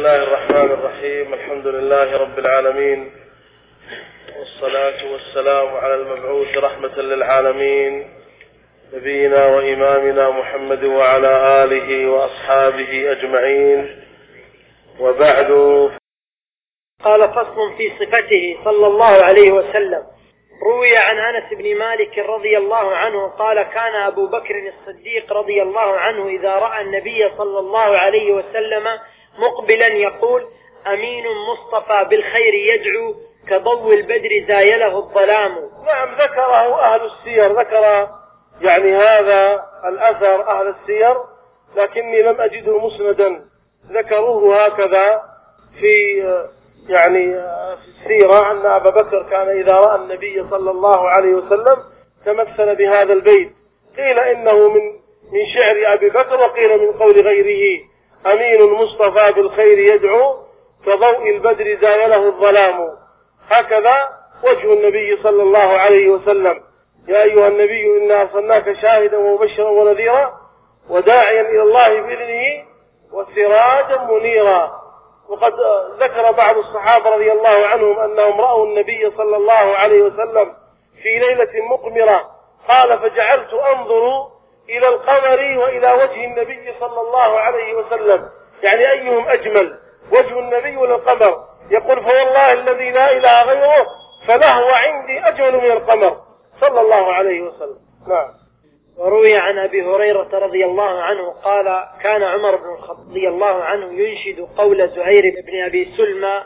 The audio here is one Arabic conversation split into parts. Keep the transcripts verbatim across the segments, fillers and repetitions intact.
الله الرحمن الرحيم. الحمد لله رب العالمين، والصلاة والسلام على المبعوث رحمة للعالمين نبينا وإمامنا محمد وعلى آله وأصحابه أجمعين، وبعد. قال: فصل في صفته صلى الله عليه وسلم. روي عن أنس بن مالك رضي الله عنه قال: كان أبو بكر الصديق رضي الله عنه إذا رأى النبي صلى الله عليه وسلم مقبلا يقول: أمين مصطفى بالخير يدعو كضوء البدر زايله الظلام. نعم، ذكره أهل السير، ذكر يعني هذا الأثر أهل السير، لكني لم أجده مسندا. ذكروه هكذا في يعني في السيرة أن أبا بكر كان إذا رأى النبي صلى الله عليه وسلم تمثل بهذا البيت. قيل إنه من من شعر أبي بكر، وقيل من قول غيره: أمين المصطفى بالخير يدعو كضوء البدر زايله الظلام. هكذا وجه النبي صلى الله عليه وسلم: يا أيها النبي إنا أرسلناك شاهدا ومبشرا ونذيرا وداعيا إلى الله بإذنه وسراجا منيرا. وقد ذكر بعض الصحابة رضي الله عنهم أنهم رأوا النبي صلى الله عليه وسلم في ليلة مقمرة، قال: فجعلت أنظر إلى القمر وإلى وجه النبي صلى الله عليه وسلم، يعني أيهم أجمل، وجه النبي ولا القمر؟ يقول: فوالله الذي لا إله غيره فلهو عندي أجمل من القمر صلى الله عليه وسلم. نعم. وروي عن أبي هريرة رضي الله عنه قال: كان عمر بن الخطاب رضي الله عنه ينشد قول زهير بن أبي سلمى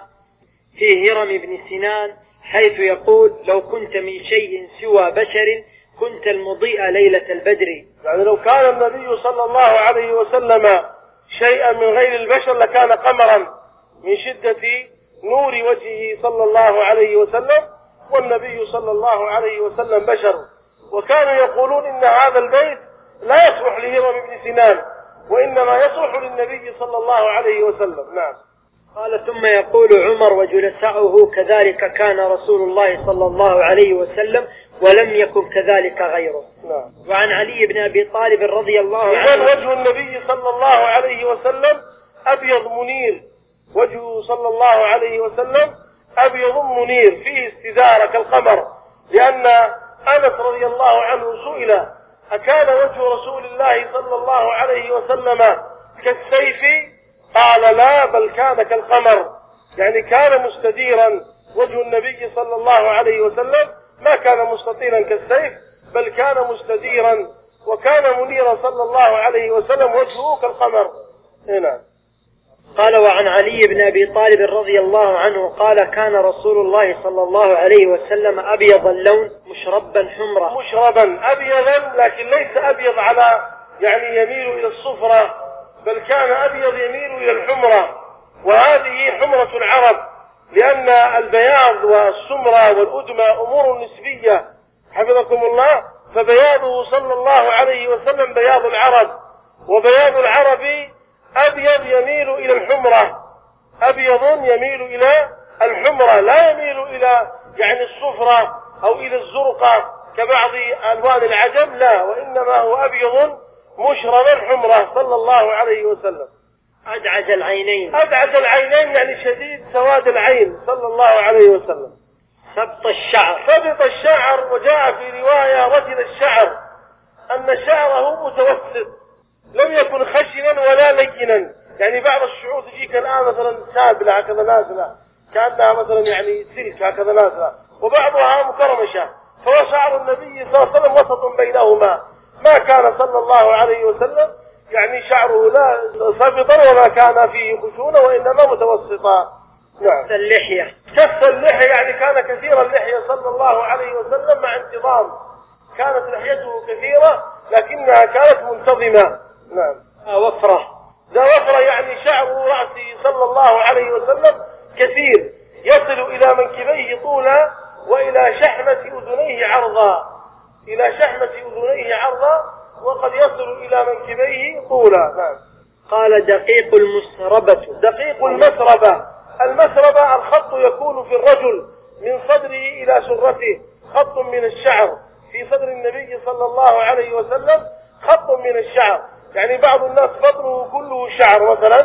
في هرم بن سنان، حيث يقول: لو كنت من شيء سوى بشر كنت المضيء ليلة البدر. يعني لو كان النبي صلى الله عليه وسلم شيئا من غير البشر لكان قمرا من شدة نور وجهه صلى الله عليه وسلم، والنبي صلى الله عليه وسلم بشر. وكانوا يقولون إن هذا البيت لا يصلح لهرم بن سنان، وإنما يصلح للنبي صلى الله عليه وسلم. نعم. قال: ثم يقول عمر وجلساؤه: كذلك كان رسول الله صلى الله عليه وسلم ولم يكن كذلك غيره. نعم. وعن علي بن أبي طالب رضي الله عنه: كان وجه النبي صلى الله عليه وسلم أبيض منير، وجهه صلى الله عليه وسلم أبيض منير فيه استدارة كالقمر، لأن أنس رضي الله عنه سئل: أكان وجه رسول الله صلى الله عليه وسلم كالسيف؟ قال: لا، بل كان كالقمر، يعني كان مستديرا. وجه النبي صلى الله عليه وسلم ما كان مستطيلا كالسيف، بل كان مستديرا، وكان منيرا صلى الله عليه وسلم وجهه كالقمر. هنا قال: وعن علي بن أبي طالب رضي الله عنه قال: كان رسول الله صلى الله عليه وسلم أبيض اللون مشربا حمرا. مشربا أبيضا، لكن ليس أبيض على يعني يميل إلى الصفرة، بل كان أبيض يميل إلى الحمرة، وهذه حمرة العرب، لأن البياض والسمرة والأدمى أمور نسبية حفظكم الله. فبياضه صلى الله عليه وسلم بياض العرب، وبياض العرب أبيض يميل إلى الحمرة، أبيض يميل إلى الحمرة، لا يميل إلى يعني الصفرة أو إلى الزرقة كبعض ألوان العجم، لا، وإنما هو أبيض مشربا حمرة صلى الله عليه وسلم. أدعج العينين، أدعج العينين يعني شديد سواد العين صلى الله عليه وسلم. سبط الشعر، سبط الشعر. وجاء في رواية رجل الشعر أن شعره متوسط، لم يكن خشنا ولا لينا، يعني بعض الشعور تجيك الآن مثلا سابلة هكذا نازلة كأنها مثلا يعني سلك هكذا نازلة، وبعضها مكرمشة، فهو شعر النبي صلى الله عليه وسلم وسط بينهما، ما كان صلى الله عليه وسلم يعني شعره لا سابطا ولا كان فيه خشونة، وإنما متوسطا. نعم. كث اللحية، كث اللحية يعني كان كثير اللحية صلى الله عليه وسلم مع انتظام، كانت لحيته كثيرة لكنها كانت منتظمة. نعم. وفرة، ذا وفرة يعني شعر رأسه صلى الله عليه وسلم كثير، يصل إلى منكبيه طولا وإلى شحمة أذنيه عرضا، إلى شحمة أذنيه عرضا، وقد يصل إلى منكبيه طولا. نعم. قال: دقيق المسربة، دقيق المسربة. المسربة الخط يكون في الرجل من صدره إلى سرته، خط من الشعر في صدر النبي صلى الله عليه وسلم، خط من الشعر، يعني بعض الناس بطنه كله شعر مثلا،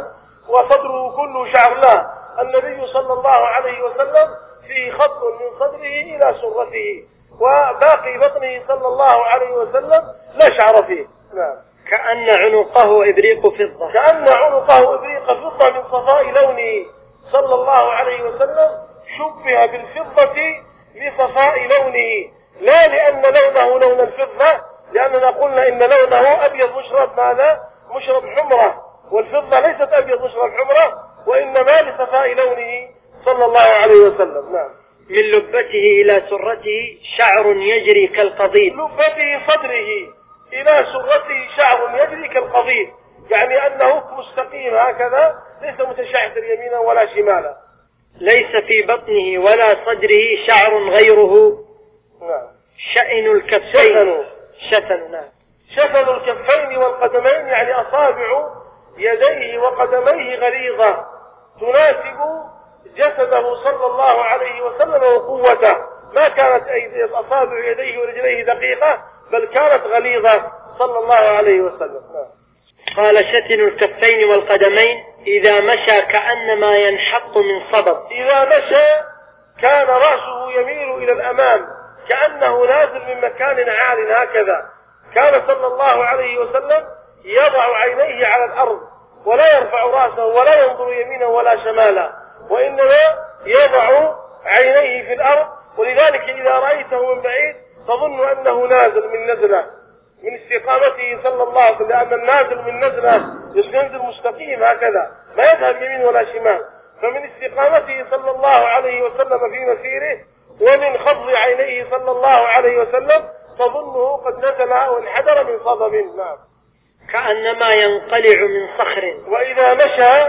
وصدره كله شعر، لا، النبي صلى الله عليه وسلم فيه خط من صدره إلى سرته، وباقي بطنه صلى الله عليه وسلم لا شعر فيه. نعم. كأن عنقه إبريق فضة. كأن عنقه إبريق فضة من صفاء لونه صلى الله عليه وسلم، شبه بالفضة لصفاء لونه، لا لأن لونه لون الفضة، لأننا قلنا إن لونه أبيض مشرب ماذا؟ مشرب حمرة، والفضة ليست أبيض مشرب حمرة، وإنما لصفاء لونه صلى الله عليه وسلم. نعم. من لبته إلى سرته شعر يجري كالقضيب. لبته صدره إلى سرته شعر يجري كالقضيب، يعني أنه مستقيم هكذا، ليس متشعثر يمينا ولا شمالا. ليس في بطنه ولا صدره شعر غيره. نعم. شأن الكفين. شفن. نعم. شفن الكفين والقدمين، يعني أصابع يديه وقدميه غليظة تناسب جسده صلى الله عليه وسلم وقوته، ما كانت أيدي أصابع يديه ورجليه دقيقة، بل كانت غليظة صلى الله عليه وسلم. قال شتن الكفين والقدمين إذا مشى كأنما ينحط من صبب. إذا مشى كان رأسه يميل إلى الأمام كأنه نازل من مكان عال هكذا. كان صلى الله عليه وسلم يضع عينيه على الأرض ولا يرفع رأسه ولا ينظر يمينا ولا شمالا، وإنما يضع عينيه في الأرض، ولذلك إذا رأيته من بعيد تظن أنه نازل من نزلة من استقامته صلى الله عليه وسلم، لأن النازل من نزلة ينزل مستقيم هكذا ما يذهب يمين ولا شمال، فمن استقامته صلى الله عليه وسلم في مسيره ومن خفض عينيه صلى الله عليه وسلم تظنه قد نزل أو انحدر من صدب. نعم. كأنما ينقلع من صخر. وإذا مشى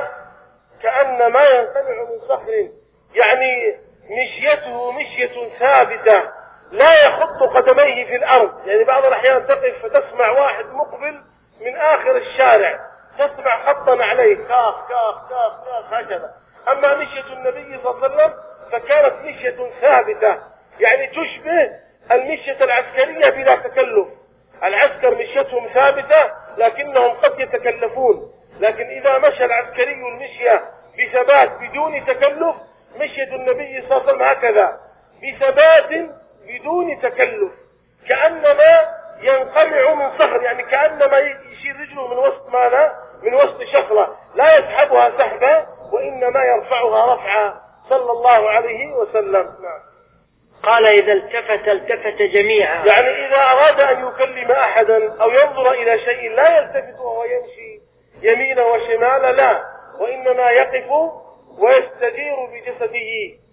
كأنما ينقلع من صخر، يعني مشيته مشية ثابتة لا يخط قدميه في الأرض، يعني بعض الأحيان تقف فتسمع واحد مقبل من آخر الشارع تسمع خطا عليه كاخ كاخ كاخ كاخ هكذا، أما مشية النبي صلى الله عليه وسلم فكانت مشية ثابتة، يعني تشبه المشية العسكرية بلا تكلف. العسكر مشيتهم ثابتة لكنهم قد يتكلفون، لكن إذا مشى العسكري المشية بثبات بدون تكلف، مشية النبي صلى الله عليه وسلم هكذا بثبات بدون تكلف، كأنما ينقلع من صخر، يعني كأنما يشير رجله من وسط ماذا؟ من وسط شفرة، لا يسحبها سحبا وإنما يرفعها رفعا صلى الله عليه وسلم. نعم. قال إذا التفت التفت جميعا، يعني إذا أراد أن يكلم أحدا أو ينظر إلى شيء لا يلتفت وهو يمشي يمينا وشمالا، لا، وإنما يقف ويستدير بجسده،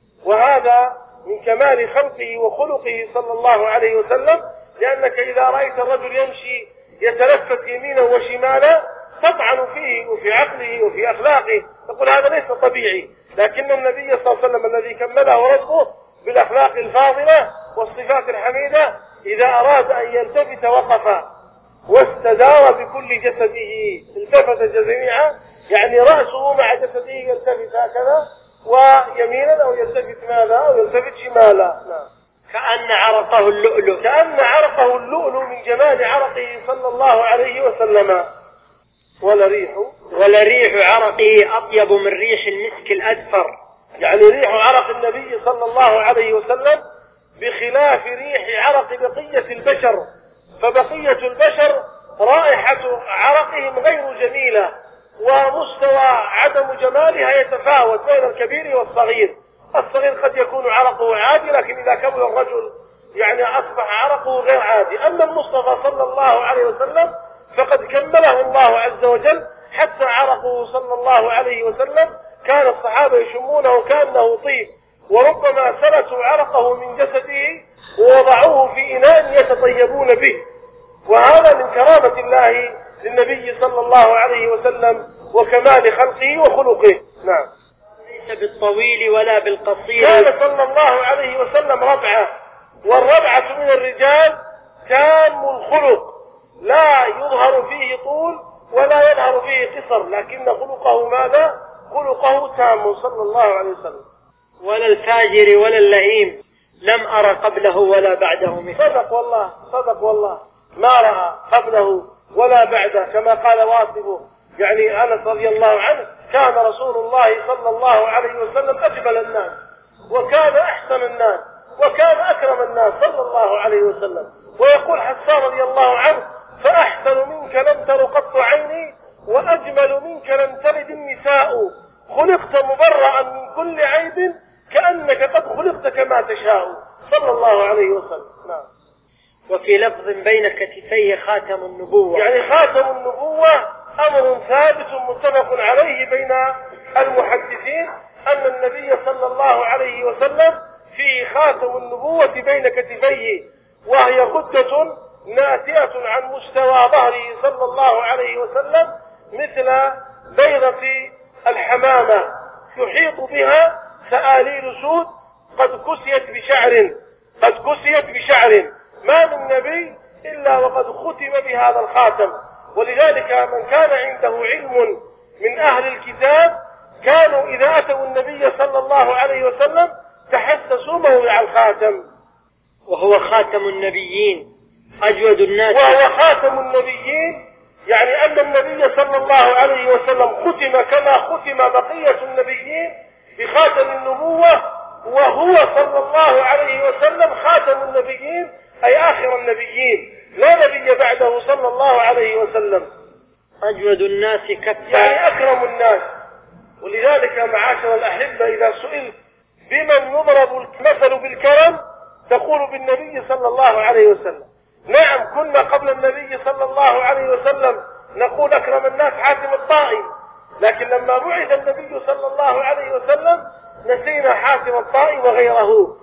وهذا من كمال خلقه وخلقه صلى الله عليه وسلم، لأنك إذا رأيت الرجل يمشي يتلفت يمينا وشمالا تطعن فيه وفي عقله وفي أخلاقه، تقول هذا ليس طبيعي، لكن النبي صلى الله عليه وسلم الذي كمله ربه بالأخلاق الفاضلة والصفات الحميدة إذا أراد أن يلتفت وقف واستدار بكل جسده، التفت جميعا، يعني رأسه مع جسده يلتفت هكذا ويمينا أو يلتفت ماذا أو يلتفت شمالا. نعم. كأن عرقه اللؤلؤ، كأن عرقه اللؤلؤ من جمال عرقه صلى الله عليه وسلم. ولريح ولريح عرقه أطيب من ريح المسك الأدفر، يعني ريح عرق النبي صلى الله عليه وسلم بخلاف ريح عرق بقية البشر، فبقية البشر رائحة عرقهم غير جميلة ومستوى عدم جمالها يتفاوت بين الكبير والصغير. الصغير قد يكون عرقه عادي، لكن إذا كبر الرجل يعني أصبح عرقه غير عادي. أما المصطفى صلى الله عليه وسلم فقد كمله الله عز وجل حتى عرقه صلى الله عليه وسلم كان الصحابة يشمونه كأنه طيب، وربما سلتوا عرقه من جسده ووضعوه في إناء يتطيبون به، وهذا من كرامة الله للنبي صلى الله عليه وسلم وكمال خلقه وخلقه. نعم. ليس بالطويل ولا بالقصير، كان صلى الله عليه وسلم ربعة، والربعة من الرجال تام الخلق، لا يظهر فيه طول ولا يظهر فيه قصر، لكن خلقه ماذا؟ خلقه تام صلى الله عليه وسلم. ولا الفاجر ولا اللئيم لم أرى قبله ولا بعده مثله. صدق والله، صدق والله، ما رأى قبله ولا بعده، كما قال واصفه يعني أنس رضي الله عنه كان رسول الله صلى الله عليه وسلم أجمل الناس، وكان أحسن الناس، وكان أكرم الناس صلى الله عليه وسلم. ويقول حسان رضي الله عنه: فأحسن منك لم تر قط عيني، وأجمل منك لم تلد النساء، خلقت مبرأ من كل عيب، كأنك قد خلقت كما تشاء، صلى الله عليه وسلم. نعم. وفي لفظ بين كتفيه خاتم النبوة، يعني خاتم النبوة أمر ثابت متفق عليه بين المحدثين، أن النبي صلى الله عليه وسلم فيه خاتم النبوة بين كتفيه، وهي غدة ناتئة عن مستوى ظهره صلى الله عليه وسلم مثل بيضة الحمامة، يحيط بها سآليل سود قد كسيت بشعر قد كسيت بشعر ما من نبي إلا وقد ختم بهذا الخاتم. ولذلك من كان عنده علم من أهل الكتاب كانوا إذا أتوا النبي صلى الله عليه وسلم تحسسوا موضع الخاتم. وهو خاتم النبيين أجود الناس، وهو خاتم النبيين، يعني أن النبي صلى الله عليه وسلم ختم كما ختم بقية النبيين بخاتم النبوة، وهو صلى الله عليه وسلم خاتم النبيين أي آخر النبيين، لا نبي بعده صلى الله عليه وسلم. أجود الناس كفا، يعني أكرم الناس. ولذلك معاشر الأحبة إذا سئلت بمن يضرب المثل بالكرم تقول بالنبي صلى الله عليه وسلم. نعم، كنا قبل النبي صلى الله عليه وسلم نقول أكرم الناس حاتم الطائي، لكن لما بعث النبي صلى الله عليه وسلم نسينا حاتم الطائي وغيره،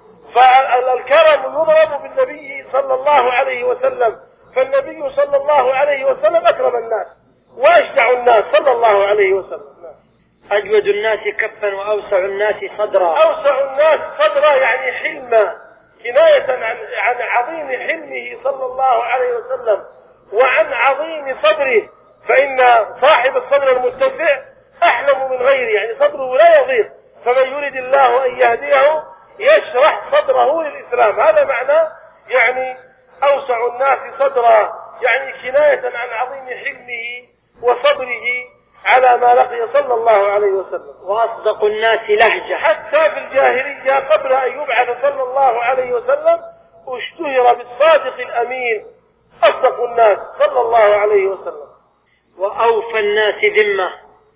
فالكرم يضرب بالنبي صلى الله عليه وسلم، فالنبي صلى الله عليه وسلم أكرم الناس وأشجع الناس صلى الله عليه وسلم. أجود الناس كفا وأوسع الناس صدرا. أوسع الناس صدرا يعني حلما، كناية عن عن عظيم حلمه صلى الله عليه وسلم وعن عظيم صدره، فإن صاحب الصدر المتسع أحلم من غيره، يعني صدره لا يضيق، فمن يريد الله أن يهديه يشرح صدره للإسلام. هذا معنى يعني أوسع الناس صدرا، يعني كناية عن عظيم حلمه وصبره على ما لقي صلى الله عليه وسلم. وأصدق الناس لهجة، حتى في الجاهلية قبل أن يبعث صلى الله عليه وسلم اشتهر بالصادق الأمين، أصدق الناس صلى الله عليه وسلم. وأوفى الناس ذمة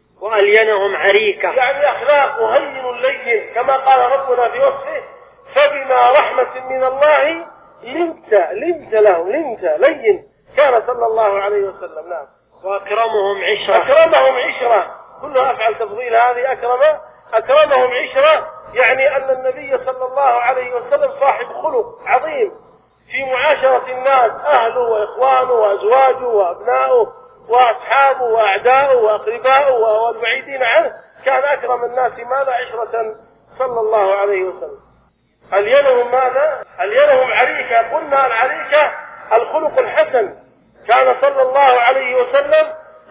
وألينهم عريكة، يعني أخلاق هين لين كما قال ربنا في وصفه: فبما رحمة من الله لنت لنت له لنت لين كان صلى الله عليه وسلم. نعم. وأكرمهم عشرة، أكرمهم عشرة، كلها أفعل تفضيل هذه. أكرم أكرمهم عشرة يعني أن النبي صلى الله عليه وسلم صاحب خلق عظيم في معاشرة الناس، أهله وإخوانه وأزواجه وأبنائه وأصحابه وأعداؤه وأقربائه والبعيدين عنه، كان أكرم الناس ماذا؟ عشرة صلى الله عليه وسلم. ألينهم ماذا؟ ألينهم عريكة. قلنا العريكة الخلق الحسن، كان صلى الله عليه وسلم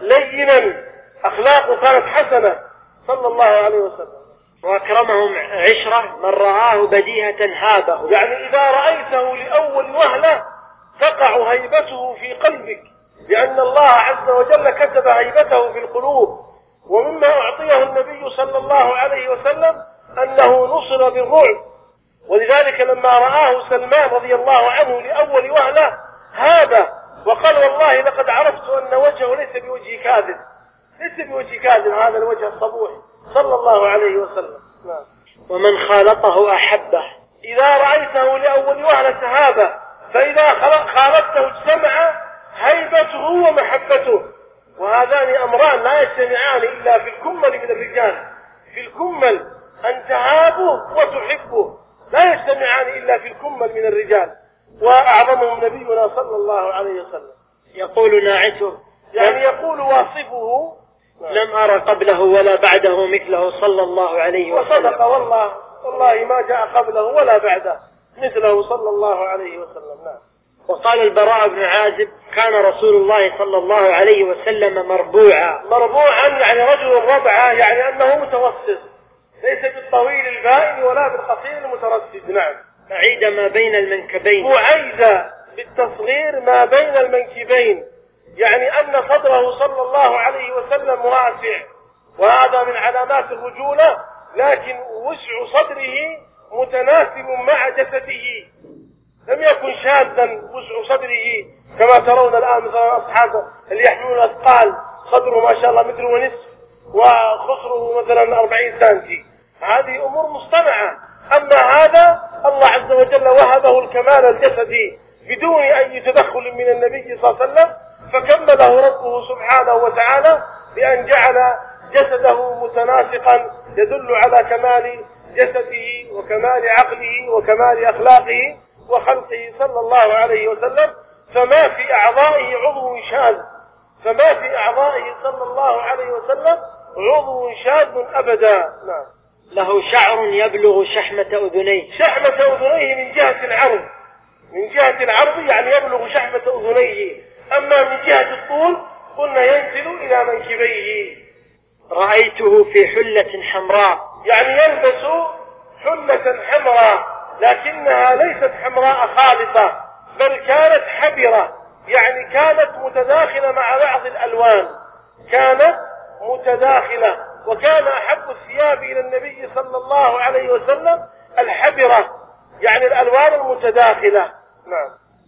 لينا، أخلاقه كانت حسنة صلى الله عليه وسلم. وأكرمهم عشرة من رآه بديهة هابه، يعني إذا رأيته لأول وهلة تقع هيبته في قلبك، لأن الله عز وجل كتب هيبته في القلوب. ومما أعطيه النبي صلى الله عليه وسلم أنه نصر بالرعب، ولذلك لما رآه سلمان رضي الله عنه لأول وهلة هابه وقال: والله لقد عرفت أن وجهه ليس بوجه كاذب، ليس بوجه كاذب، هذا الوجه الصبوح صلى الله عليه وسلم. نعم. ومن خالطه أحبه، إذا رأيته لأول وهلة هابه، فإذا خالطته اجتمع هيبته ومحبته، وهذان أمران لا يجتمعان إلا في الكمل من الرجال. في الكمل أن تهابه وتحبه، لا يجتمعان إلا في الكمل من الرجال، وأعظمهم نبينا صلى الله عليه وسلم. يقول ناعته، يعني يقول واصفه: لم أرى قبله ولا بعده مثله صلى الله عليه وسلم. وصدق والله، والله ما جاء قبله ولا بعده مثله صلى الله عليه وسلم. نعم. وقال البراء بن عازب: كان رسول الله صلى الله عليه وسلم مربوعا. مربوعا يعني رجل ربعة، يعني أنه متوسط، ليس بالطويل البائن ولا بالقصير المترسد. نعم. بعيد ما بين المنكبين، معيد بالتصغير ما بين المنكبين، يعني أن صدره صلى الله عليه وسلم واسع، وهذا من علامات الرجولة، لكن وسع صدره متناسب مع جسده، لم يكن شاذا وسع صدره كما ترون الآن مثلا أصحاب اللي يحملون الأثقال صدره ما شاء الله متر ونصف وخصره مثلا أربعين سنتي، هذه أمور مصطنعة. أما هذا الله عز وجل وهبه الكمال الجسدي بدون أي تدخل من النبي صلى الله عليه وسلم، فكمله ربه سبحانه وتعالى بأن جعل جسده متناسقا يدل على كمال جسده وكمال عقله وكمال أخلاقه وخلقه صلى الله عليه وسلم. فما في أعضائه عضو شاذ، فما في أعضائه صلى الله عليه وسلم عضو شاذ أبدا. نعم. له شعر يبلغ شحمة أذنيه. شحمة أذنيه من جهة العرض، من جهة العرض يعني يبلغ شحمة أذنيه، أما من جهة الطول قلنا ينزل إلى منكبيه. رأيته في حلة حمراء، يعني يلبس حلة حمراء لكنها ليست حمراء خالصة، بل كانت حبرة، يعني كانت متداخلة مع بعض الألوان، كانت متداخلة. وكان أحب الثياب إلى النبي صلى الله عليه وسلم الحبرة، يعني الألوان المتداخلة. نعم.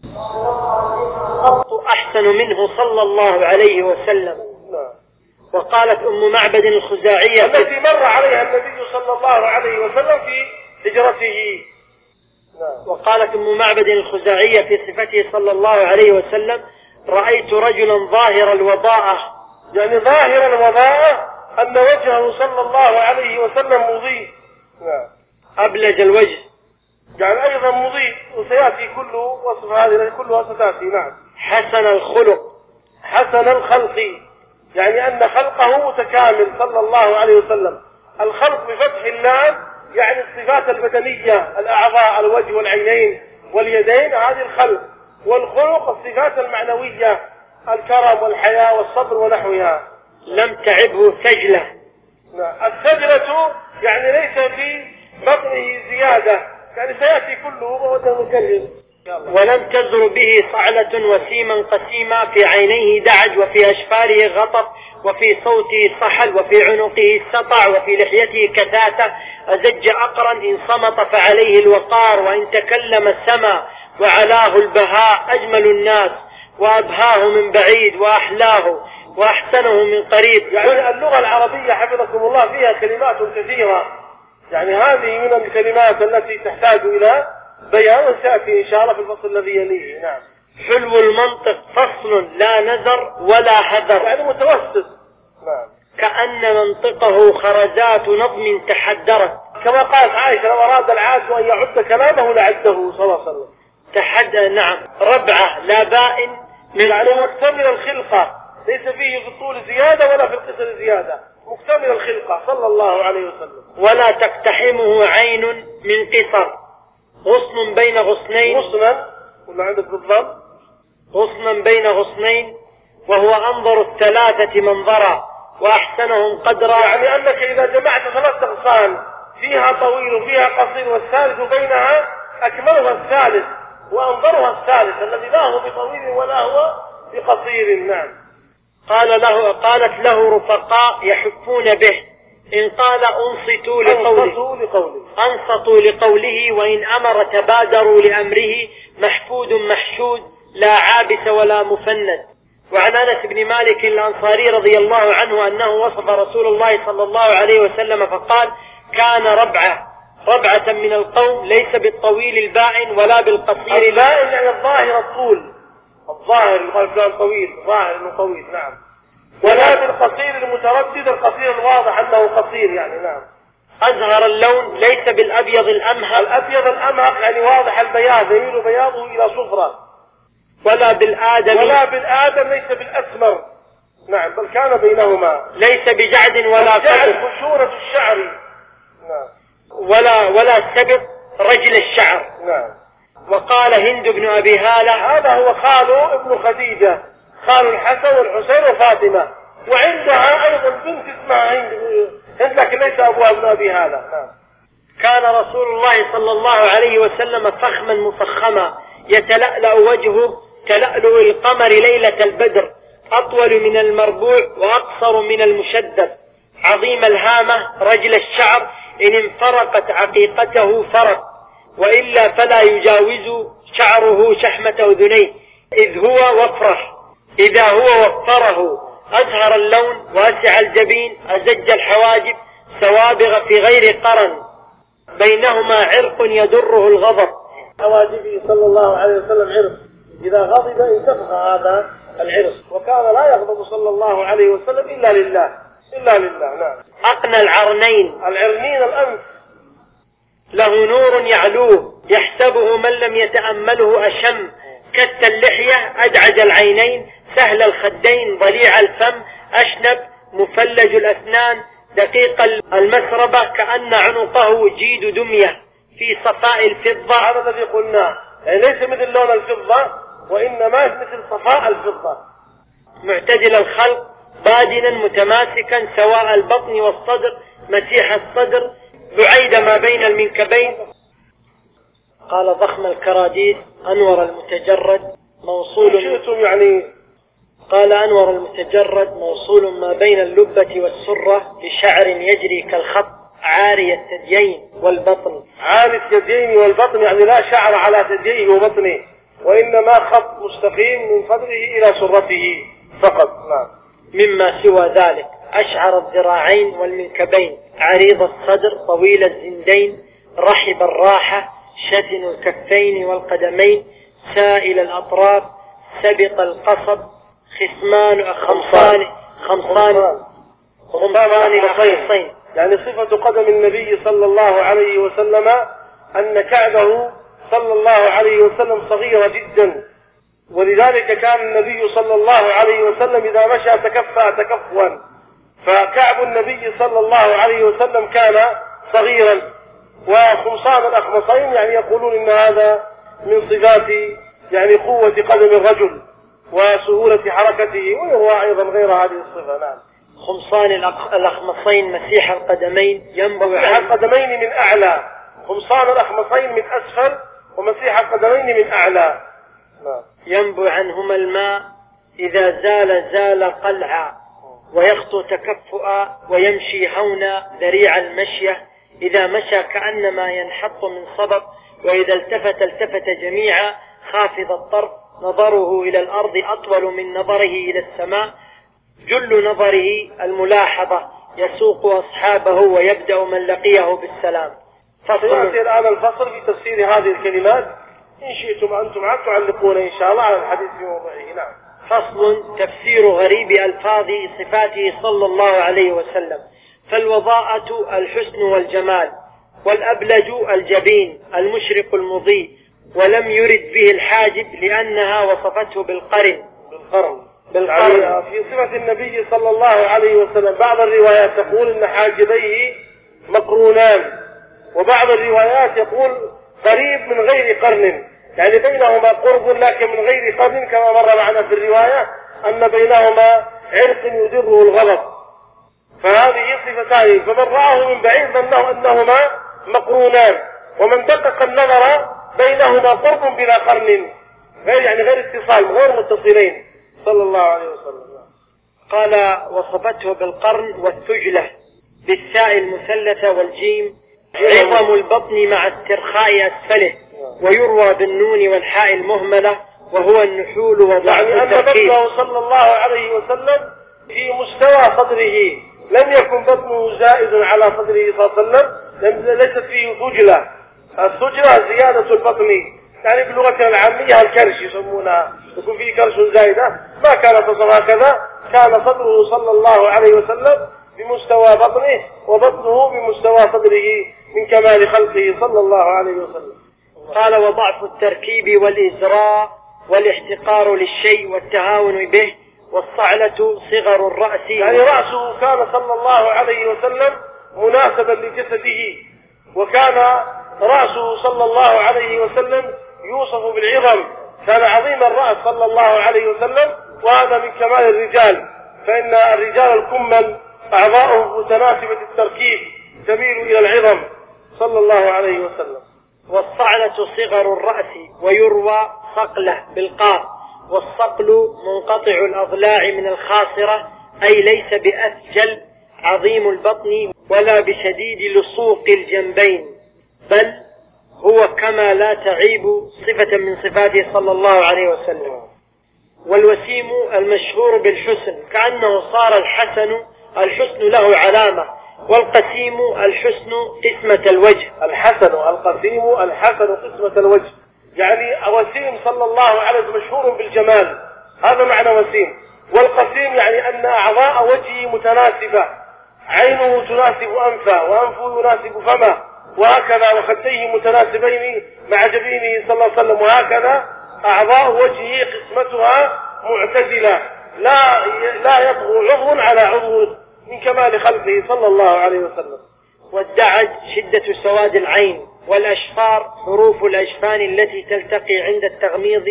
أحسن منه صلى الله عليه وسلم. نعم. وقالت أم معبد الخزاعية التي مر عليها النبي صلى الله عليه وسلم في هجرته. نعم. وقالت أم معبد الخزاعية في صفته صلى الله عليه وسلم: رأيت رجلا ظاهر الوضاءة، يعني ظاهر الوضاءة أن وجهه صلى الله عليه وسلم مضيء. نعم. أبلج الوجه، يعني أيضا مضيء، وسيأتي كل وصف هذه كلها ستأتي. نعم. حسن الخلق، حسن الخلق، يعني أن خلقه متكامل صلى الله عليه وسلم. الخلق بفتح اللام يعني الصفات البدنية، الأعضاء، الوجه والعينين واليدين، هذه الخلق. والخلق الصفات المعنوية، الكرم والحياة والصبر ونحوها. لم تعبه سجلة. السجلة يعني ليس في بطنه زيادة، يعني سيأتي كله وهو مكرر. ولم تزر به صعلة وسيما قسيما، في عينيه دعج وفي أشفاره غطط وفي صوته صحل وفي عنقه سطع وفي لحيته كثافة، أزج أقرا إن صمت فعليه الوقار وإن تكلم سما وعلاه البهاء، أجمل الناس وأبهاه من بعيد وأحلاه وأحسنه من قريب. يعني اللغة العربية حفظكم الله فيها كلمات كثيرة، يعني هذه من الكلمات التي تحتاج إلى بيان وسيأتي إن شاء الله في الفصل الذي يليه. نعم. حلو المنطق فصل لا نذر ولا هذر، يعني متوسط. نعم. كأن منطقه خرزات نظم تحدرت، كما قالت عائشة: لو أراد العاج أن يعد كلامه لعده صلى الله عليه وسلم. تحد نعم. ربعة لا بائن من، يعني مكتمل الخلقة، ليس فيه في الطول زيادة ولا في القصر زيادة، مكتمل الخلقة صلى الله عليه وسلم. ولا تقتحمه عين من قصر، غصن بين غصنين، غصنا ولا عندك بالضم، غصنا بين غصنين، وهو أنظر الثلاثة منظرا وأحسنهم قدرا. يعني أنك إذا جمعت ثلاث أغصان فيها طويل وفيها قصير والثالث بينها أكملها الثالث وأنظرها الثالث الذي لا هو بطويل ولا هو بقصير. نعم. قال له قالت له رفقاء يحفون به: إن قال أنصتوا لقوله أنصتوا لقوله، وإن أمر تبادروا لأمره، محفود محشود لا عابس ولا مفند. وعن أنس بن مالك الأنصاري رضي الله عنه أنه وصف رسول الله صلى الله عليه وسلم فقال: كان ربعة ربعة من القوم، ليس بالطويل البائن ولا بالقصير البائن، يعني الظاهر الطول، الظاهر يقال فلان طويل، ظاهر انه طويل. نعم. ولا بالقصير المتردد، القصير الواضح انه قصير يعني. نعم. أزهر اللون، ليس بالأبيض الأمهق، الأبيض الأمهق يعني واضح البياض، يميل بياضه إلى صفرة. ولا بالآدم ولا بالآدم ليس بالأسمر. نعم. بل كان بينهما. ليس بجعد ولا قطر، خشونة الشعر. نعم. ولا ولا سبط رجل الشعر. نعم. وقال هند بن أبي هالة: هذا هو خاله ابن خديجة، خال الحسن والحسين وفاطمة، وعندها أيضا بنت اسمها هند، هند لكن ليس أبوها ابن أبي هالة. نعم. كان رسول الله صلى الله عليه وسلم فخما مفخما، يتلألأ وجهه تلألؤ القمر ليلة البدر، أطول من المربوع وأقصر من المشدد، عظيم الهامة رجل الشعر، إن انفرقت عقيقته فرق، وإلا فلا يجاوز شعره شحمة أذنيه، إذ هو وفره، إذا هو وفره أزهر اللون، واسع الجبين، أزج الحواجب، سوابغ في غير قرن، بينهما عرق يدره الغضب. حواجبه صلى الله عليه وسلم عرق، إذا غضب انتفخ هذا العرق، وكان لا يغضب صلى الله عليه وسلم إلا لله إلا لله. نعم. أقنى العرنين، العرنين الأنف، له نور يعلوه، يحسبه من لم يتأمله أشم، كت اللحية، أدعج العينين، سهل الخدين، ضليع الفم، أشنب، مفلج الأسنان، دقيق المسربة، كأن عنقه جيد دمية في صفاء الفضة. هذا الذي قلناه، يعني ليس مثل لون الفضة، وإنما مثل صفاء الفضة. معتدل الخلق، بادنا متماسكا، سواء البطن والصدر، مسيح الصدر، بعيد ما بين المنكبين. قال ضخم الكراديس، أنور المتجرد موصول شئتم يعني قال أنور المتجرد موصول ما بين اللبة والسرة، بشعر يجري كالخط، عاري الثديين والبطن. عاري الثديين والبطن يعني لا شعر على ثدييه وبطنه، وإنما خط مستقيم من صدره إلى سرته فقط. نعم. مما سوى ذلك أشعر الذراعين والمنكبين، عريض الصدر، طويل الزندين، رحب الراحة، شتن الكفين والقدمين، سائل الأطراف، سبط القصب، خصمان خمصان خمصان خمصان خمصين، يعني صفة قدم النبي صلى الله عليه وسلم أن كعبه صلى الله عليه وسلم صغيرة جدا، ولذلك كان النبي صلى الله عليه وسلم إذا مشى تكفأ تكفوا، فكعب النبي صلى الله عليه وسلم كان صغيرا. وخمصان الأخمصين يعني يقولون إن هذا من صفات يعني قوة قدم الرجل وسهولة حركته، وهو أيضا غير هذه الصفة. نعم. خمصان الأخمصين مسيح القدمين، ينبع مسيح القدمين من أعلى، خمصان الأخمصين من أسفل، ومسيح القدمين من أعلى. نعم. ينبع عنهما الماء، إذا زال زال قلعا، ويخطو تكفؤا، ويمشي هونا ذريع المشية، إذا مشى كأنما ينحط من صبب، وإذا التفت التفت جميعا، خافض الطرف، نظره إلى الأرض أطول من نظره إلى السماء، جل نظره الملاحظة، يسوق أصحابه ويبدأ من لقيه بالسلام. سيأتي الآن الفصل في تفسير هذه الكلمات، إن شئتم أنتم عاد تعلقون إن شاء الله على الحديث في موضوعه. نعم. فصل تفسير غريب ألفاظ صفاته صلى الله عليه وسلم. فالوضاءة الحسن والجمال، والأبلج الجبين المشرق المضيء، ولم يرد به الحاجب لأنها وصفته بالقرن بالقرن بالقرن يعني في صفة النبي صلى الله عليه وسلم. بعض الروايات تقول إن حاجبيه مقرونان، وبعض الروايات يقول قريب من غير قرن، يعني بينهما قرب لكن من غير قرن، كما مر معنا في الرواية أن بينهما عرق يدره الغضب. فهذه صفتان، فمن رآه من بعيد ظنه أنهما مقرونان، ومن دقق النظر بينهما قرب بلا قرن، غير يعني غير اتصال، غير متصلين صلى الله عليه وسلم. قال وصفته بالقرن والثجلة بالثاء المثلثة والجيم، عظم البطن مع استرخاء أسفله، ويروى بالنون والحاء المهملة، وهو النحول وضعف يعني أن بطنه صلى الله عليه وسلم في مستوى صدره، لم يكن بطنه زائد على صدره صلى الله عليه وسلم، ليست فيه ثجلة. الثجلة زيادة البطن، يعني باللغة العامية الكرش يسمونها، يكون فيه كرش زائدة، ما كان تصل هكذا، كان صدره صلى الله عليه وسلم بمستوى بطنه، وبطنه بمستوى صدره من كمال خلقه صلى الله عليه وسلم. قال وضعف التركيب والإزراء والاحتقار للشيء والتهاون به، والصعلة صغر الرأس، يعني رأسه كان صلى الله عليه وسلم مناسبا لجسده، وكان رأسه صلى الله عليه وسلم يوصف بالعظم، كان عظيم الرأس صلى الله عليه وسلم، وهذا من كمال الرجال، فإن الرجال الكمل أعضاؤهم متناسبة التركيب تميل إلى العظم صلى الله عليه وسلم. والصعلة صغر الرأس، ويروى صقلة بالقاف، والصقل منقطع الأضلاع من الخاصرة، أي ليس بأثجل عظيم البطن ولا بشديد لصوق الجنبين، بل هو كما لا تعيب صفة من صفاته صلى الله عليه وسلم. والوسيم المشهور بالحسن كأنه صار الحسن الحسن له علامة، والقسيم الحسن قسمة الوجه. الحسن القسيم الحسن قسمة الوجه، يعني وسيم صلى الله عليه وسلم مشهور بالجمال، هذا معنى وسيم. والقسيم يعني أن أعضاء وجهه متناسبة، عينه تناسب أنفه وأنفه يناسب فمه، وهكذا وخديه متناسبين مع جبينه صلى الله عليه وسلم، وهكذا أعضاء وجهه قسمتها معتدلة، لا لا يطغى عضو على عضو من كمال خلقه صلى الله عليه وسلم. والدعج شدة سواد العين، والأشفار حروف الأجفان التي تلتقي عند التغميض،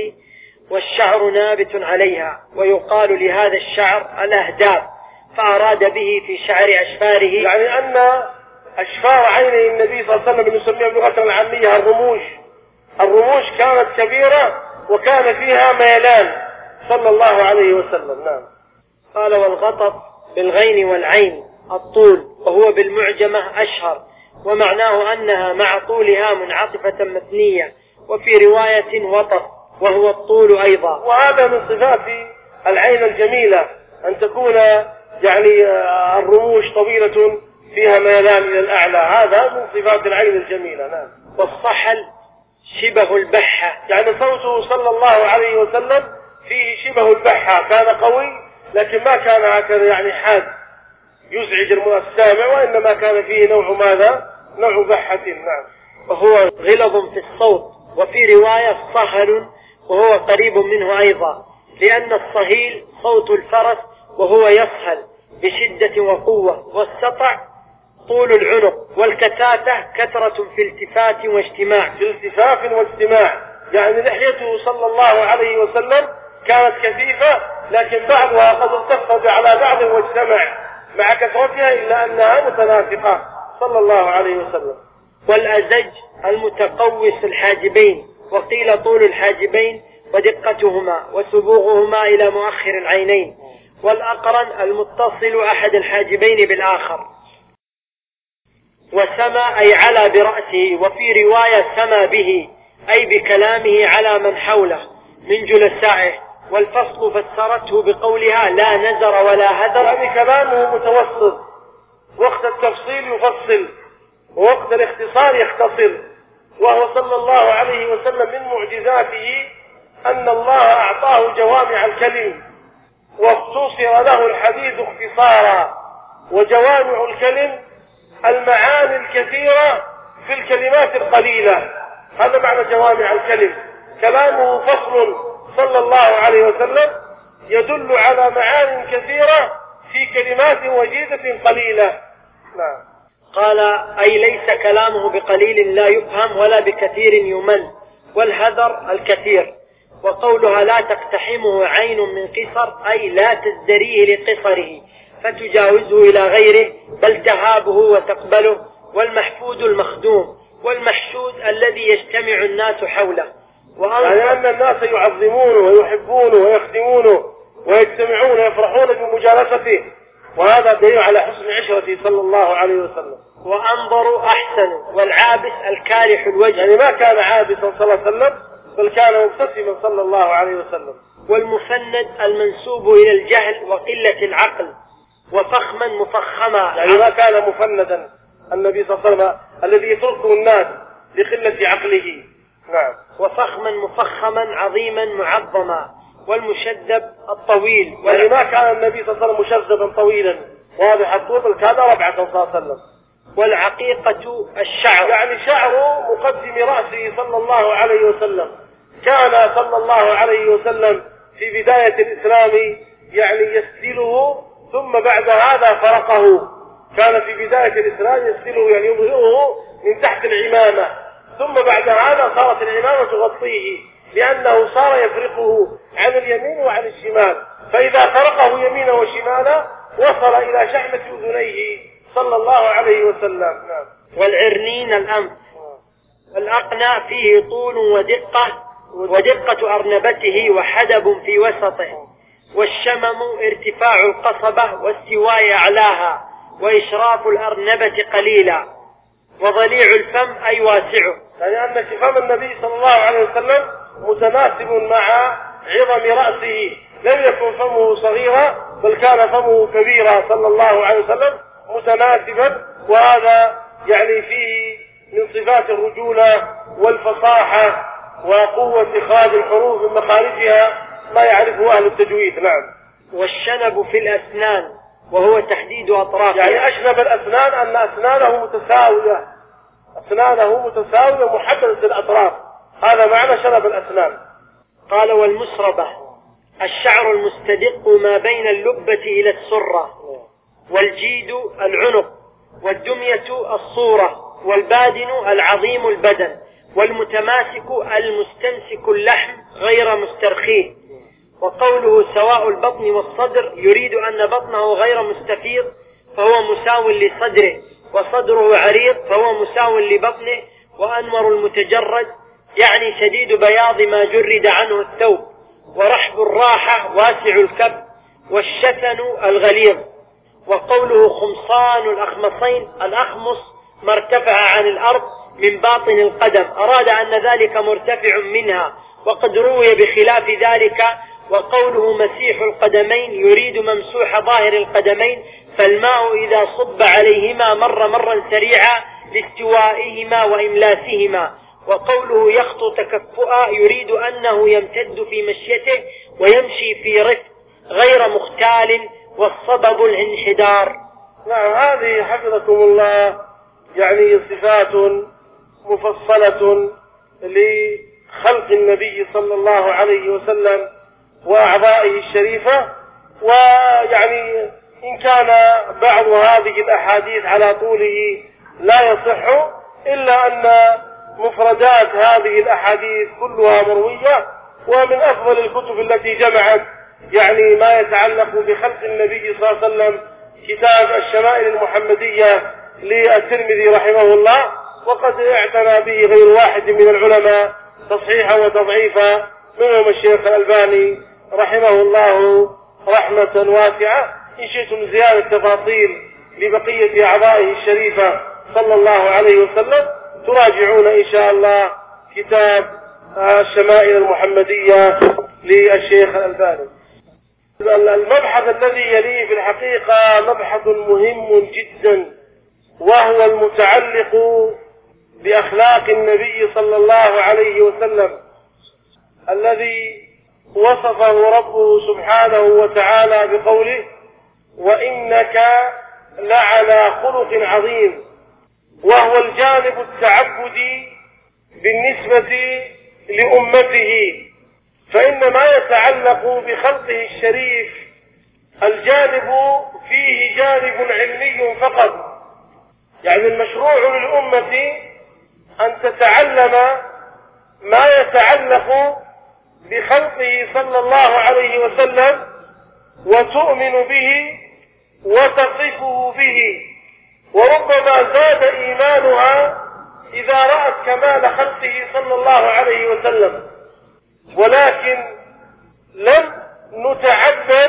والشعر نابت عليها، ويقال لهذا الشعر الأهداب، فأراد به في شعر أشفاره، يعني أن أشفار عيني النبي صلى الله عليه وسلم نسميها بلغة العامية الرموش. الرموش كانت كبيرة وكان فيها ميلان صلى الله عليه وسلم. نعم. قال والغطط بالغين والعين الطول، وهو بالمعجمة أشهر، ومعناه أنها مع طولها منعطفة مثنية، وفي رواية وطط وهو الطول أيضا. وهذا من صفات العين الجميلة أن تكون يعني الرموش طويلة فيها ميلان إلى الأعلى، هذا من صفات العين الجميلة. نعم. والصحل شبه البحة، يعني صوته صلى الله عليه وسلم فيه شبه البحة، كان قوي لكن ما كان هكذا يعني حاد يزعج السامع، وإنما كان فيه نوع ماذا؟ نوع بحة. نعم. وهو غلظ في الصوت، وفي رواية صهل وهو قريب منه أيضا، لأن الصهيل صوت الفرس وهو يصهل بشدة وقوة، والسطع طول العنق، والكثافة كثرة في التفات واجتماع. في التفاف واجتماع، يعني لحيته صلى الله عليه وسلم كانت كثيفة، لكن بعضها قد التفت على بعض واجتمع مع كثرتها، إلا أنها متناسقة صلى الله عليه وسلم. والأزج المتقوس الحاجبين، وقيل طول الحاجبين ودقتهما وسبوغهما إلى مؤخر العينين. والأقرن المتصل أحد الحاجبين بالآخر. وسمى أي على برأسه، وفي رواية سمى به أي بكلامه على من حوله من جلسائه. والفصل فسرته بقولها لا نزر ولا هدر، يعني كلامه متوسط، وقت التفصيل يفصل ووقت الاختصار يختصر. وهو صلى الله عليه وسلم من معجزاته أن الله أعطاه جوامع الكلم، واختصر له الحديث اختصارا. وجوامع الكلم المعاني الكثيرة في الكلمات القليلة، هذا معنى جوامع الكلم. كلامه فصل صلى الله عليه وسلم يدل على معاني كثيرة في كلمات وجيزة قليلة. نعم. قال أي ليس كلامه بقليل لا يفهم ولا بكثير يمل. والهذر الكثير. وقولها لا تقتحمه عين من قصر أي لا تزدريه لقصره فتجاوزه إلى غيره، بل تهابه وتقبله. والمحفود المخدوم، والمحشود الذي يجتمع الناس حوله. يعني أن الناس يعظمونه ويحبونه ويخدمونه ويجتمعون ويفرحون بمجالسته، وهذا دليل على حسن عشرته صلى الله عليه وسلم. وأنظر أحسن، والعابس الكالح الوجه، يعني ما كان عابسا صلى الله عليه وسلم بل كان مبتسما صلى الله عليه وسلم. والمفند المنسوب إلى الجهل وقلة العقل، وفخما مفخما، يعني ما كان مفندا النبي صلى الله عليه وسلم الذي يتركه الناس لقلة عقله. نعم. وفخما مفخما عظيما معظما. والمشذب الطويل، يعني ما كان النبي صلى الله عليه وسلم مشذبا طويلا واضح الطول، بل كان ربعة صلى الله عليه وسلم. والعقيقة الشعر، يعني شعر مقدم رأسه صلى الله عليه وسلم. كان صلى الله عليه وسلم في بداية الإسلام يعني يسدله، ثم بعد هذا فرقه. كان في بداية الإسلام يسدله يعني يظهره من تحت العمامة، ثم بعد هذا صارت العمامة تغطيه، لأنه صار يفرقه عن اليمين وعن الشمال، فإذا فرقه يمينا وشمالا وصل إلى شحمة أذنيه صلى الله عليه وسلم. نعم. والعرنين الأنف. والأقنى فيه طول ودقة، ودقة أرنبته وحدب في وسطه. والشمم ارتفاع القصبة واستواء أعلاها، وإشراف الأرنبة قليلا، وضليع الفم أي واسعه. يعني أن فم النبي صلى الله عليه وسلم متناسب مع عظم رأسه، لم يكن فمه صغيرا بل كان فمه كبيرا صلى الله عليه وسلم متناسبا، وهذا يعني فيه من صفات الرجولة والفصاحة وقوة إخراج الحروف من مخارجها ما يعرفه أهل التجويد. نعم. والشنب في الأسنان وهو تحديد أطرافها، يعني أشنب الأسنان أن أسنانه متساوية، أسنانه متساوية محددة الأطراف، هذا معنى شنب الأسنان. قال والمسربة الشعر المستدق ما بين اللبة إلى السرة، والجيد العنق، والدمية الصورة، والبادن العظيم البدن، والمتماسك المستمسك اللحم غير مسترخيه. وقوله سواء البطن والصدر يريد أن بطنه غير مستفيض فهو مساو لصدره، وصدره عريض فهو مساو لبطنه. وأنور المتجرد يعني شديد بياض ما جرد عنه الثوب. ورحب الراحة واسع الكب، والشتن الغليظ. وقوله خمصان الأخمصين الأخمص ما ارتفع عن الأرض من باطن القدم، أراد أن ذلك مرتفع منها، وقد روي بخلاف ذلك. وقوله مسيح القدمين يريد ممسوح ظاهر القدمين، فالماء إذا صب عليهما مر مرا سريعا لاستوائهما وإملاسهما. وقوله يخطو تكفؤا يريد أنه يمتد في مشيته ويمشي في رفق غير مختال، والصبب الانحدار. نعم، هذه حفظكم الله يعني صفات مفصلة لخلق النبي صلى الله عليه وسلم وأعضائه الشريفة. ويعني إن كان بعض هذه الأحاديث على طوله لا يصح، إلا أن مفردات هذه الأحاديث كلها مروية، ومن أفضل الكتب التي جمعت يعني ما يتعلق بخلق النبي صلى الله عليه وسلم كتاب الشمائل المحمدية للترمذي رحمه الله، وقد اعتنى به غير واحد من العلماء تصحيحا وتضعيفا، منهم الشيخ الألباني رحمه الله رحمة واسعة. إن شئتم زيادة تفاصيل لبقية أعضائه الشريفة صلى الله عليه وسلم تراجعون إن شاء الله كتاب الشمائل المحمدية للشيخ الألباني. المبحث الذي يليه في الحقيقة مبحث مهم جدا، وهو المتعلق بأخلاق النبي صلى الله عليه وسلم الذي وصفه ربه سبحانه وتعالى بقوله وإنك لعلى خلق عظيم، وهو الجانب التعبدي بالنسبة لأمته. فإن ما يتعلق بخلقه الشريف الجانب فيه جانب علمي فقط، يعني المشروع للأمة أن تتعلم ما يتعلق بخلقه صلى الله عليه وسلم وتؤمن به وتصفه به، وربما زاد إيمانها إذا رأت كمال خلقه صلى الله عليه وسلم. ولكن لم نتعبد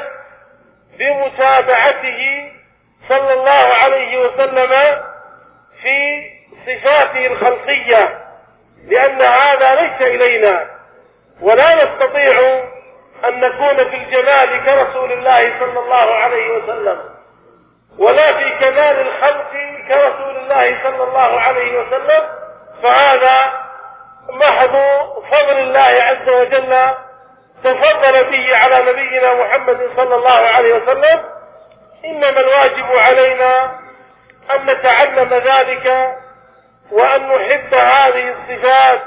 بمتابعته صلى الله عليه وسلم في صفاته الخلقية، لأن هذا ليس إلينا، ولا نستطيع أن نكون في الجمال كرسول الله صلى الله عليه وسلم، ولا في كمال الخلق كرسول الله صلى الله عليه وسلم، فهذا محض فضل الله عز وجل تفضل به على نبينا محمد صلى الله عليه وسلم. إنما الواجب علينا أن نتعلم ذلك، وأن نحب هذه الصفات،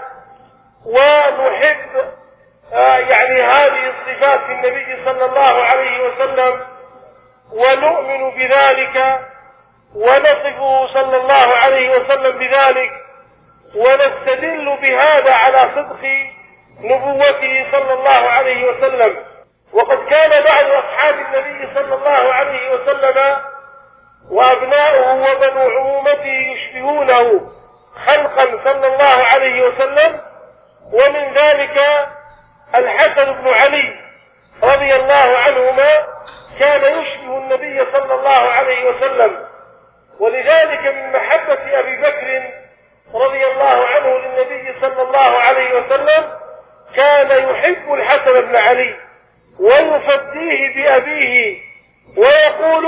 ونحب آه يعني هذه الصفات في النبي صلى الله عليه وسلم، ونؤمن بذلك ونصفه صلى الله عليه وسلم بذلك، ونستدل بهذا على صدق نبوته صلى الله عليه وسلم. وقد كان بعض أصحاب النبي صلى الله عليه وسلم وأبناؤه وبنو عمومته يشبهونه خلقا صلى الله عليه وسلم، ومن ذلك الحسن بن علي رضي الله عنهما كان يشبه النبي صلى الله عليه وسلم، ولذلك من محبة أبي بكر رضي الله عنه للنبي صلى الله عليه وسلم كان يحب الحسن بن علي ويفديه بأبيه ويقول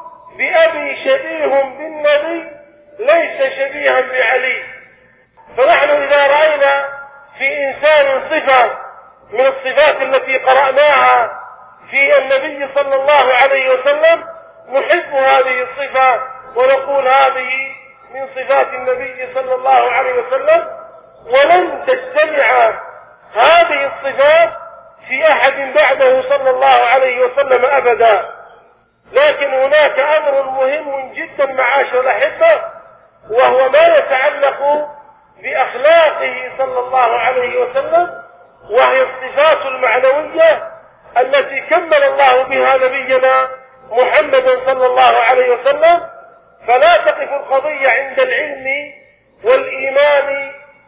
بأبي شبيه بالنبي ليس شبيها بعلي. فنحن إذا رأينا في إنسان صفة من الصفات التي قرأناها في النبي صلى الله عليه وسلم نحب هذه الصفة ونقول هذه من صفات النبي صلى الله عليه وسلم، ولن تجتمع هذه الصفات في أحد بعده صلى الله عليه وسلم أبدا. لكن هناك أمر مهم جدا معاشر الأحبة، وهو ما يتعلق بأخلاقه صلى الله عليه وسلم، وهي الصفات المعنوية التي كمل الله بها نبينا محمد صلى الله عليه وسلم. فلا تقف القضية عند العلم والإيمان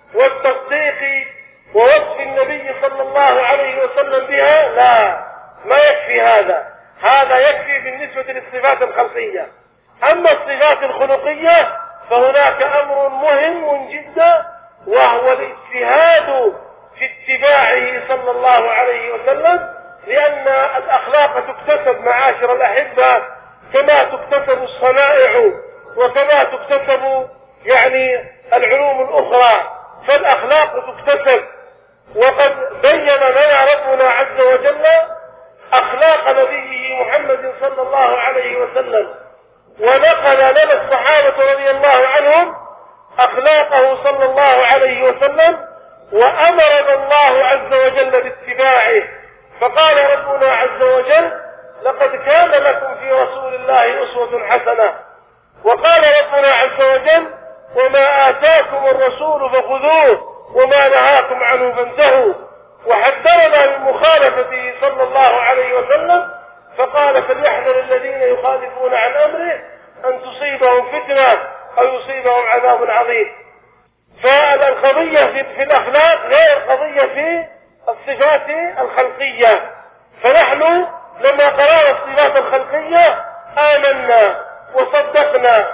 والتصديق ووصف النبي صلى الله عليه وسلم بها، لا، ما يكفي هذا، هذا يكفي بالنسبة للصفات الخلقية. أما الصفات الخلقية فهناك أمر مهم جدا، وهو الاجتهاد في اتباعه صلى الله عليه وسلم، لأن الأخلاق تكتسب معاشر الأحبة كما تكتسب الصنائع وكما تكتسب يعني العلوم الأخرى، فالأخلاق تكتسب. وقد بين لنا ربنا عز وجل أخلاق نبيه محمد صلى الله عليه وسلم، ونقل لنا الصحابة رضي الله عنهم أخلاقه صلى الله عليه وسلم، وأمرنا الله عز وجل باتباعه. فقال ربنا عز وجل: لقد كان لكم في رسول الله أسوة حسنة. وقال ربنا عز وجل: وما آتاكم الرسول فخذوه وما نهاكم عنه فانتهوا. وحذرنا من مخالفته صلى الله عليه وسلم، فقال: فليحذر الذين يخالفون عن أمره أن تصيبهم فتنة أو يصيبهم عذاب عظيم. فالقضية في الأخلاق غير القضية في الصفات الخلقية. فنحن لما قرأنا الصفات الخلقية آمنا وصدقنا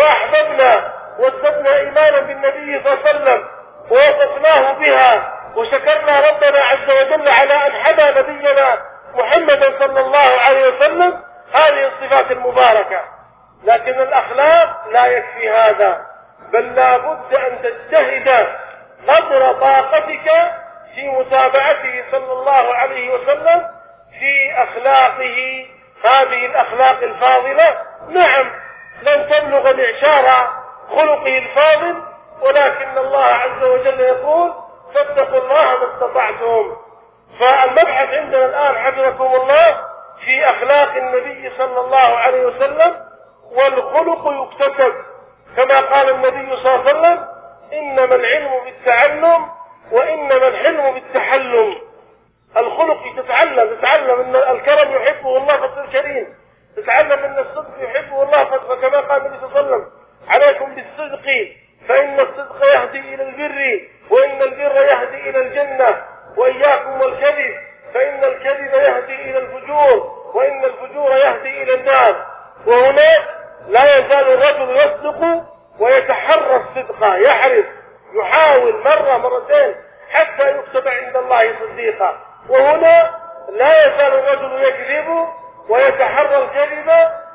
وأحببنا وازددنا إيمانا بالنبي صلى الله عليه وسلم ووصفناه بها، وشكرنا ربنا عز وجل على أن حمى نبينا محمدا صلى الله عليه وسلم هذه الصفات المباركة. لكن الأخلاق لا يكفي هذا، بل لا بد أن تجتهد قدر طاقتك في متابعته صلى الله عليه وسلم في أخلاقه هذه الأخلاق الفاضلة. نعم، لن تبلغ معشار خلقه الفاضل، ولكن الله عز وجل يقول: فاتقوا الله ما استطعتم. فالمبحث عندنا الآن حفظكم الله في أخلاق النبي صلى الله عليه وسلم، والخلق يكتسب كما قال النبي صلى الله عليه وسلم: إنما العلم بالتعلم وإنما الحلم بالتحلم. الخلق تتعلم، تتعلم ان الكرم يحبه الله فضل الكريم، تتعلم ان الصدق يحبه الله فضل، فكما قال النبي صلى الله عليه وسلم: عليكم بالصدق فإن الصدق يهدي إلى البر وإن البر يهدي إلى الجنة، وإياكم والكذب فإن الكذب يهدي إلى الفجور وإن الفجور يهدي إلى النار. وهنا لا يزال الرجل يصدق ويتحرى الصدق، يحرص يحاول مرة مرتين حتى يكتب عند الله صديقا. وهنا لا يزال الرجل يكذب ويتحرى الكذب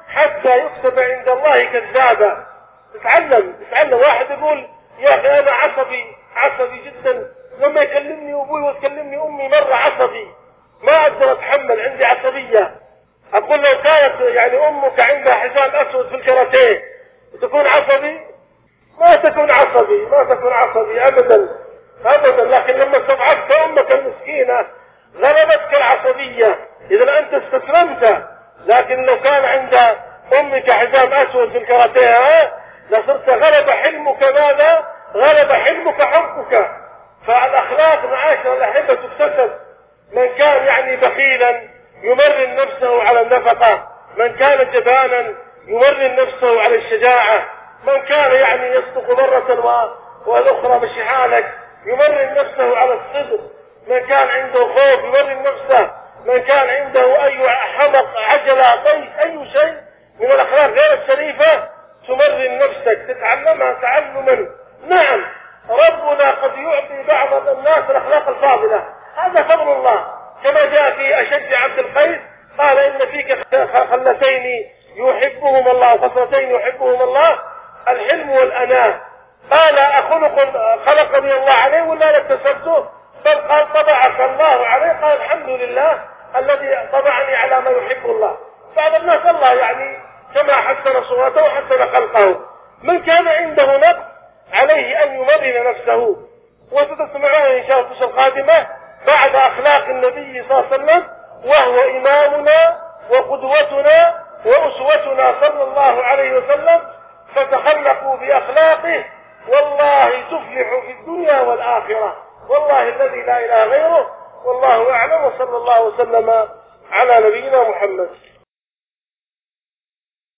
حتى يكتب عند الله كذابا. تتعلم تتعلم واحد يقول: يا أخي أنا عصبي عصبي جدا، لما يكلمني أبوي وتكلمني أمي مرة عصبي، ما أقدر أتحمل، عندي عصبية. أقول: لو كانت يعني أمك عندها حزام أسود في الكاراتيه تكون عصبي؟ ما تكون عصبي، ما تكون عصبي أبدا أبدا. لكن لما استضعفت أمك المسكينة غلبتك العصبية، إذا أنت استسلمت. لكن لو كان عند أمك حزام أسود في الكاراتيه لصرت غلب حلمك ماذا؟ غلب حلمك حبك. فالأخلاق معاشر الأحبة تكتسب. من كان يعني بخيلا يمرن نفسه على النفقة، من كان جبانا يمرن نفسه على الشجاعة، من كان يعني يصدق مرة والأخرى مشي حالك يمرن نفسه على الصدق، من كان عنده خوف يمرن نفسه، من كان عنده أي حمق عجلة طيش أي شيء من الأخلاق غير الشريفة تمرن نفسك تتعلمها تعلما. نعم ربنا قد يعطي بعض الناس الأخلاق الفاضلة، هذا فضل الله، كما جاء في أشج عبد القيس قال إن فيك خلتين يحبهم الله، خصلتين يحبهم الله، الحلم والأناة. قال أخلق خلقني الله عليه ولا لاكتسبته؟ بل قال طبعك الله عليه. قال الحمد لله الذي طبعني على ما يحب الله. بعض الناس الله يعني كما حسن صورته وحسن خلقه. من كان عنده نقص عليه أن يمرن نفسه. وستسمعون إن شاء الله القادمة بعد أخلاق النبي صلى الله عليه وسلم، وهو إمامنا وقدوتنا وأسوتنا صلى الله عليه وسلم، فتخلقوا بأخلاقه والله تفلحوا في الدنيا والآخرة، والله الذي لا إله غيره. والله أعلم، وصلى الله وسلم على نبينا محمد.